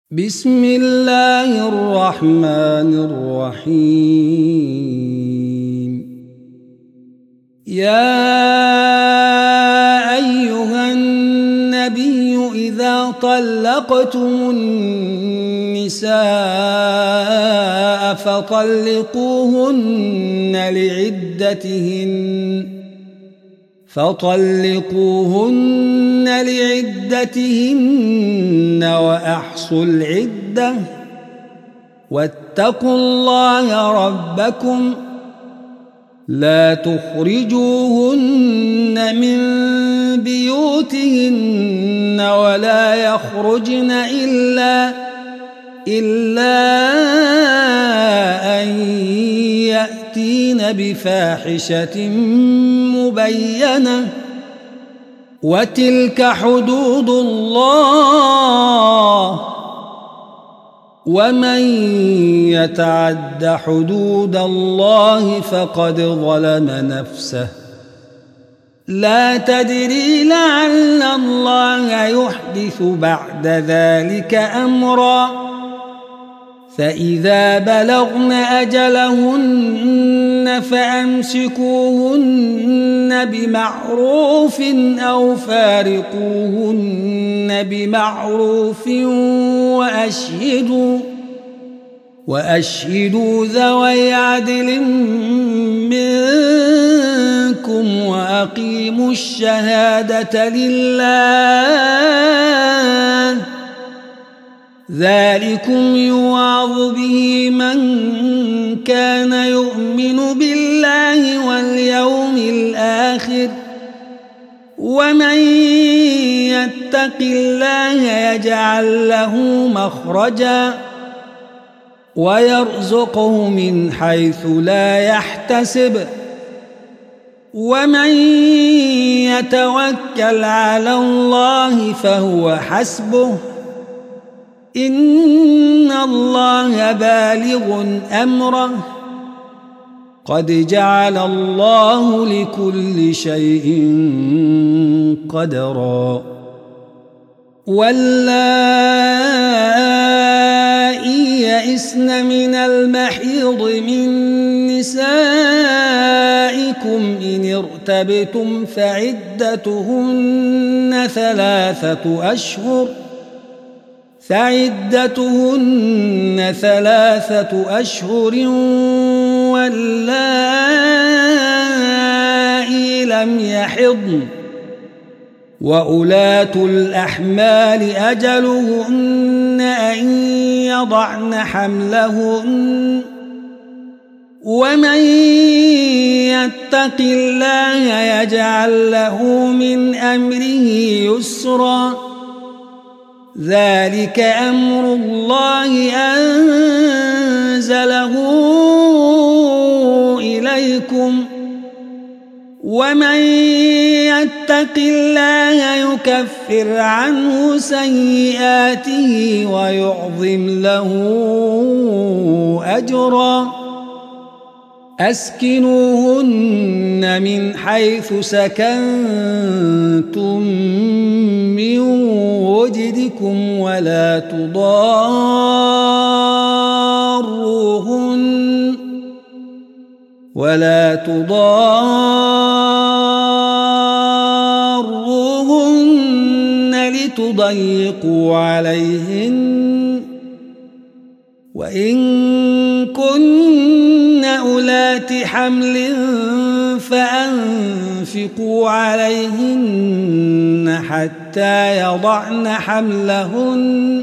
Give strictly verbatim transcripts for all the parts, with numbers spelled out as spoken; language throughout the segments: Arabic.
بسم الله الرحمن الرحيم. يا أيها النبي إذا طلقتم النساء فطلقوهن لعدتهن فطلقوهن لعدتهن وأحصوا العدة واتقوا الله ربكم لا تخرجوهن من بيوتهن ولا يخرجن إلا إلا أن يأتين بفاحشة مبينة وتلك حدود الله ومن يتعد حدود الله فقد ظلم نفسه لا تدري لعل الله يحدث بعد ذلك أمرا فإذا بلغن أجلهن فأمسكوهن بمعروف أو فارقوهن بمعروف وأشهدوا وأشهدوا ذوي عدل منكم وأقيموا الشهادة لله ذلكم يوعظ به من كان يؤمن بالله واليوم الآخر ومن يتق الله يجعل له مخرجا ويرزقه من حيث لا يحتسب ومن يتوكل على الله فهو حسبه إن الله بالغ أمره قد جعل الله لكل شيء قدرا واللائي يئسن من المحيض من نسائكم إن ارتبتم فعدتهن ثلاثة أشهر فعدتهن ثلاثة أشهر واللائي لم يحضن وأولاة الأحمال أجلهن أن يضعن حملهن ومن يتق الله يجعل له من أمره يسرا ذلك أمر الله أنزله إليكم ومن يتق الله يكفر عنه سيئاته ويعظم له أجرا أسكنوهن من حيث سكنتم من وجدكم ولا تضاروهن ولا تضاروهن لتضيقوا عليهن وإن كن أولات حمل فأنفقوا عليهن حتى يضعن حملهن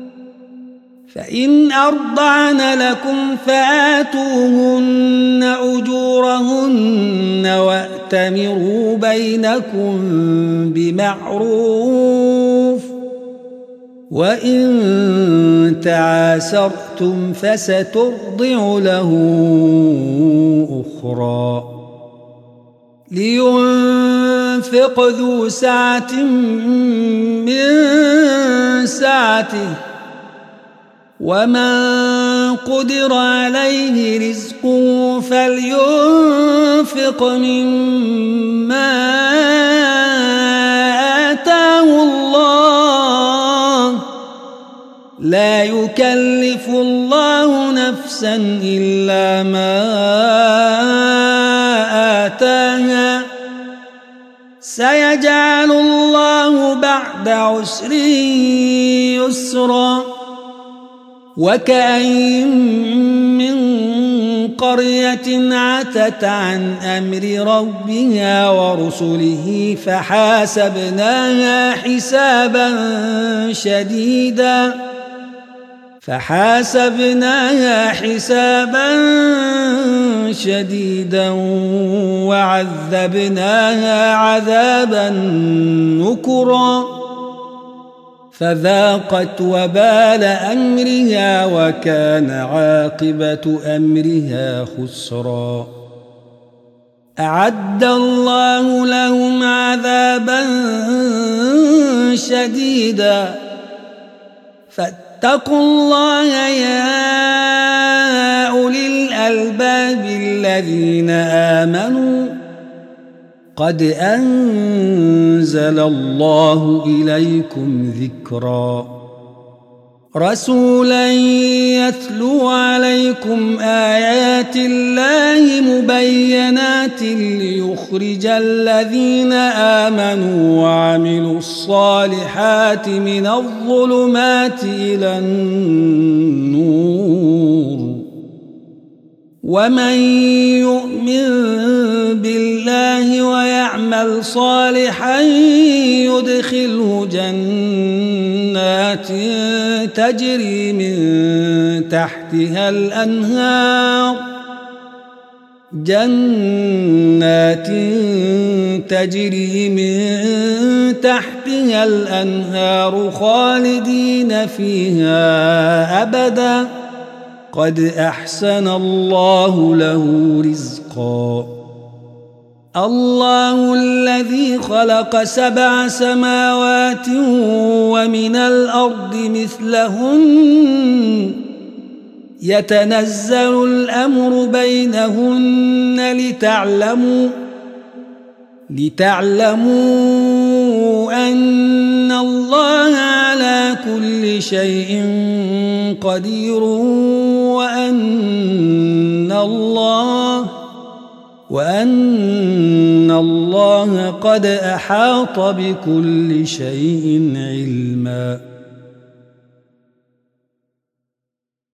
فإن أرضعن لكم فآتوهن أجورهن وأتمروا بينكم بمعروف وإن تعاسرتم فسترضع له أخرى لينفق ذو سعة من سعته ومن قدر عليه رزقه فلينفق مما آتاه الله لا يكلف الله نفسا إلا ما آتاها سيجعل الله بعد عسر يسرا وكأين من قرية عتت عن أمر ربها ورسله فحاسبناها حسابا شديدا فحاسبناها حسابا شديدا وعذبناها عذابا نكرا فذاقت وبال أمرها وكان عاقبة أمرها خسرا أعد الله لهم عذابا شديدا فاتقوا الله يا أولي الألباب الذين آمنوا قد أنزل الله إليكم ذكرا رسولا يتلو عليكم آيات الله مبينات ليخرج الذين آمنوا وعملوا الصالحات من الظلمات إلى النور ومن يؤمن بالله ويعمل صالحا يدخله جنات تجري من تحتها الأنهار جنات تجري من تحتها الأنهار خالدين فيها أبدا قد أحسن الله له رزقا الله الذي خلق سبع سماوات ومن الأرض مثلهن يتنزل الأمر بينهن لتعلموا لتعلموا أن الله على كل شيء قدير وأن الله وأن الله قد أحاط بكل شيء علما.